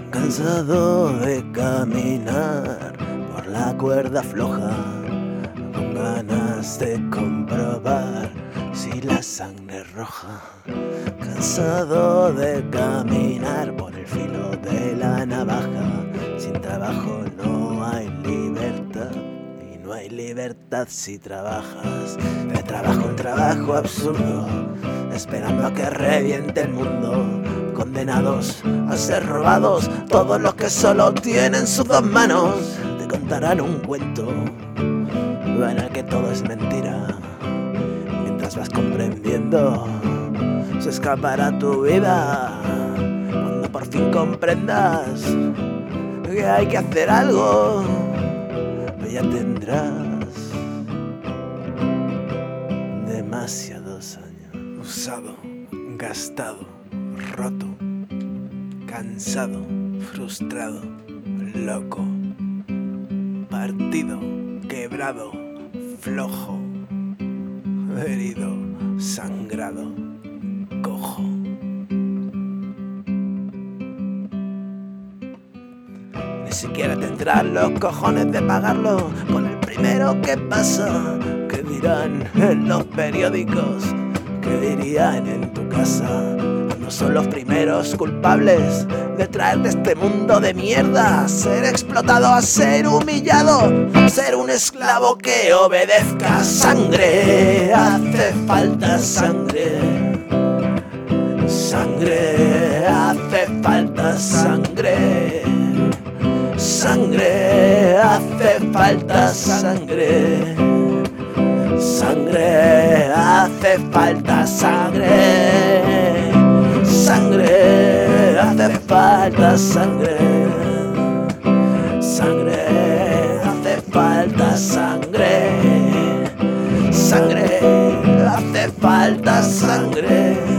Cansado de caminar por la cuerda floja, con ganas de comprobar si la sangre es roja. Cansado de caminar por el filo de la navaja, sin trabajo no hay libertad, y no hay libertad si trabajas. De trabajo en trabajo absurdo, esperando a que reviente el mundo, condenados a ser robados todos los que solo tienen sus dos manos. Te contarán un cuento en el que todo es mentira, mientras vas comprendiendo se escapará tu vida. Cuando por fin comprendas que hay que hacer algo, ya tendrás demasiados años. Usado, gastado, roto, cansado, frustrado, loco, partido, quebrado, flojo, herido, sangrado, cojo. Ni siquiera tendrás los cojones de pagarlo con el primero que pasa. ¿Qué dirán en los periódicos? ¿Qué dirían en tu casa? Cuando son los primeros culpables de traerte este mundo de mierda. Ser explotado a ser humillado, ser un esclavo que obedezca. Sangre, hace falta sangre. Sangre, hace falta sangre. Sangre, hace falta sangre. Sangre, hace falta sangre. Sangre, hace falta sangre. Sangre, hace falta sangre. Sangre, hace falta sangre.